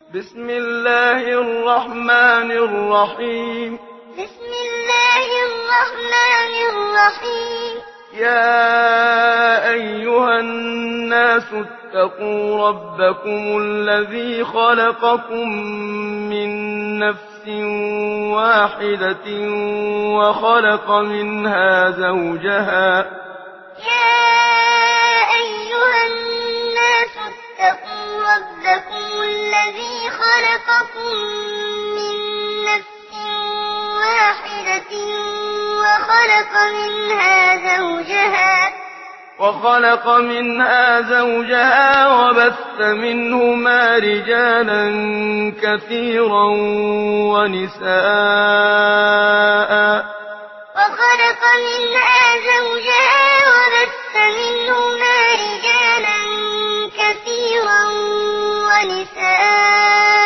بسم الله الرحمن الرحيم. بسم الله الرحمن الرحيم. يا أيها الناس اتقوا ربكم الذي خلقكم من نفس واحدة وخلق منها زوجها. يا أيها الناس اتقوا ربكم الذي خلقكم من نفس واحدة وخلق منها زوجها وبث منهما رجالا كثيرا ونساء. وخلق منها زوجها وبث منهما رجالا كثيرا ونساء.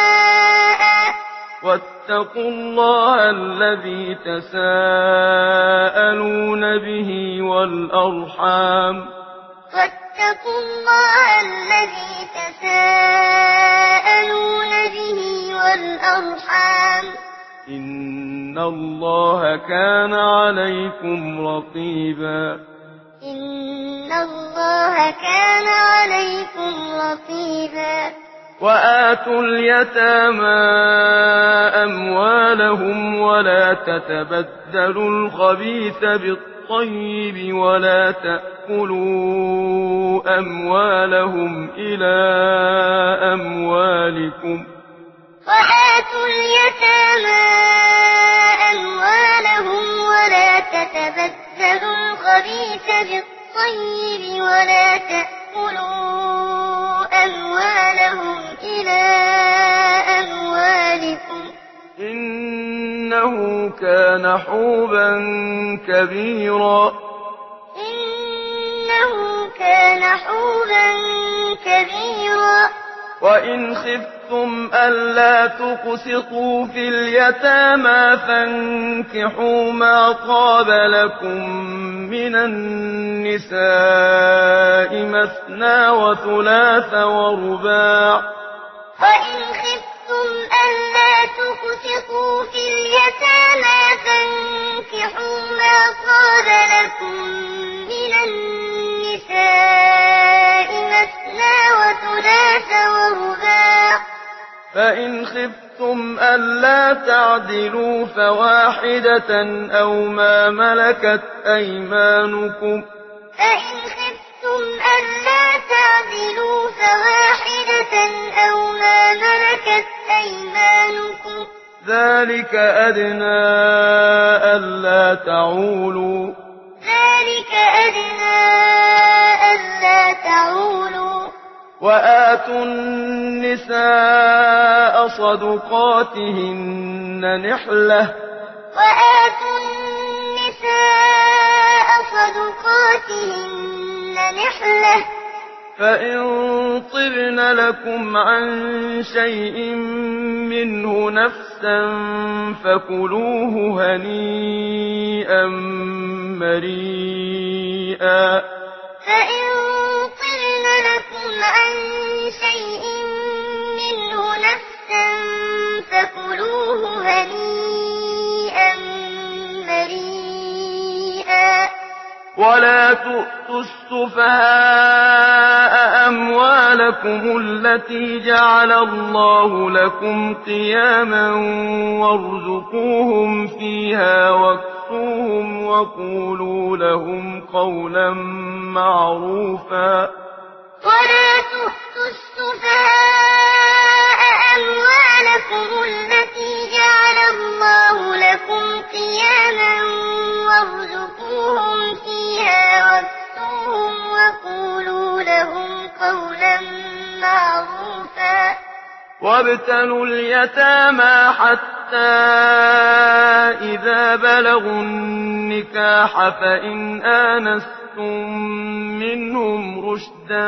واتقوا الله الذي تساءلون به والأرحام. واتقوا الله الذي تساءلون به والأرحام. إن الله كان عليكم رقيبا. إن الله كان عليكم رقيبا. وآتوا اليتامى أموالهم ولا تتبدلوا الخبيث بالطيب ولا تأكلوا أموالهم إلى أموالكم. وآتوا اليتامى أموالهم ولا تتبدلوا الخبيث بالطيب ولا تأكلوا أموالهم إلى أموالكم. إنه كان حوبا كبيرا. إنه كان حوبا كبيرا. وإن خفتم ألا تقسطوا في اليتامى فانكحوا ما طاب لكم من النساء مثنى وثلاث ورباع. وإن خفتم ألا تقسطوا في اليتامى فانكحوا ما طاب لكم من النساء مثنى وثلاث ورباع. فإن خفتم ألا تعدلوا فواحدة أو ما ملكت أيمانكم. فإن خفتم ألا تعدلوا فواحدة أو ما ملكت أيمانكم. ذلك أدنى ألا تعولوا. ذلك أدنى ألا تعولوا. وآتوا النساء صدقاتهن نحلة. وآتوا النساء صدقاتهن نحلة. فإن طبن لكم عن شيء منه نفسا فكلوه هنيئا مريئا. فإن طبن لكم عن شيء منه نفسا فكلوه هنيئا مريئا. ولا تؤتوا السفهاء أموالكم التي جعل الله لكم قياما وارزقوهم فيها واكسوهم وقولوا لهم قولا معروفا. ولا تؤتوا السفهاء أموالكم التي جعل الله لكم قياما وارزقوهم فيها واكسوهم وقولوا لهم قولا معروفا. وابتلوا اليتامى حتى إذا بلغوا النكاح فإن آنستم منهم رشدا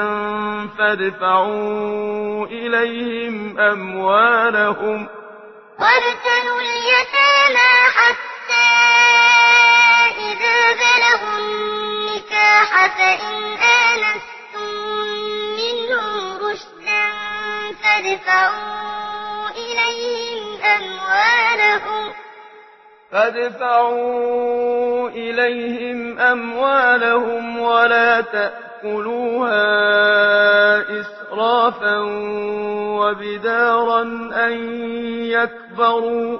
فادفعوا إليهم أموالهم. وابتلوا اليتامى حتى إذا بلغوا النكاح فإن آنستم منهم رشدا فادفعوا فادفعوا إليهم أموالهم ولا تأكلوها إسرافا وبدارا أن يكبروا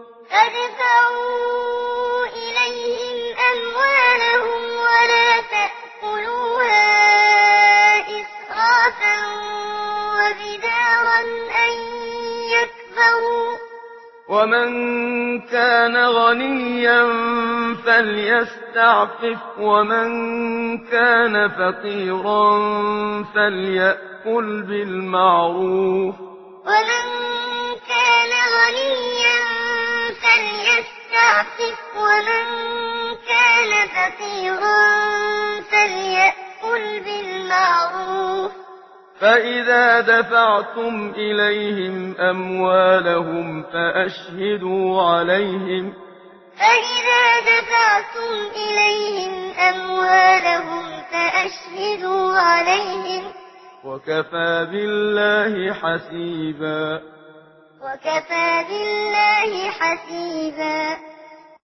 ولا تأكلوها إسرافا وبدارا أن يكبروا ومن كان غنيا فليستعفف ومن كان فقيرا فليأكل بالمعروف ومن كان غنيا فليستعفف ومن كان فقيرا فليأكل بالمعروف فإذا دفعتم إليهم أموالهم فأشهدوا عليهم وكفى بالله حسيبا وكفى بالله حسيبا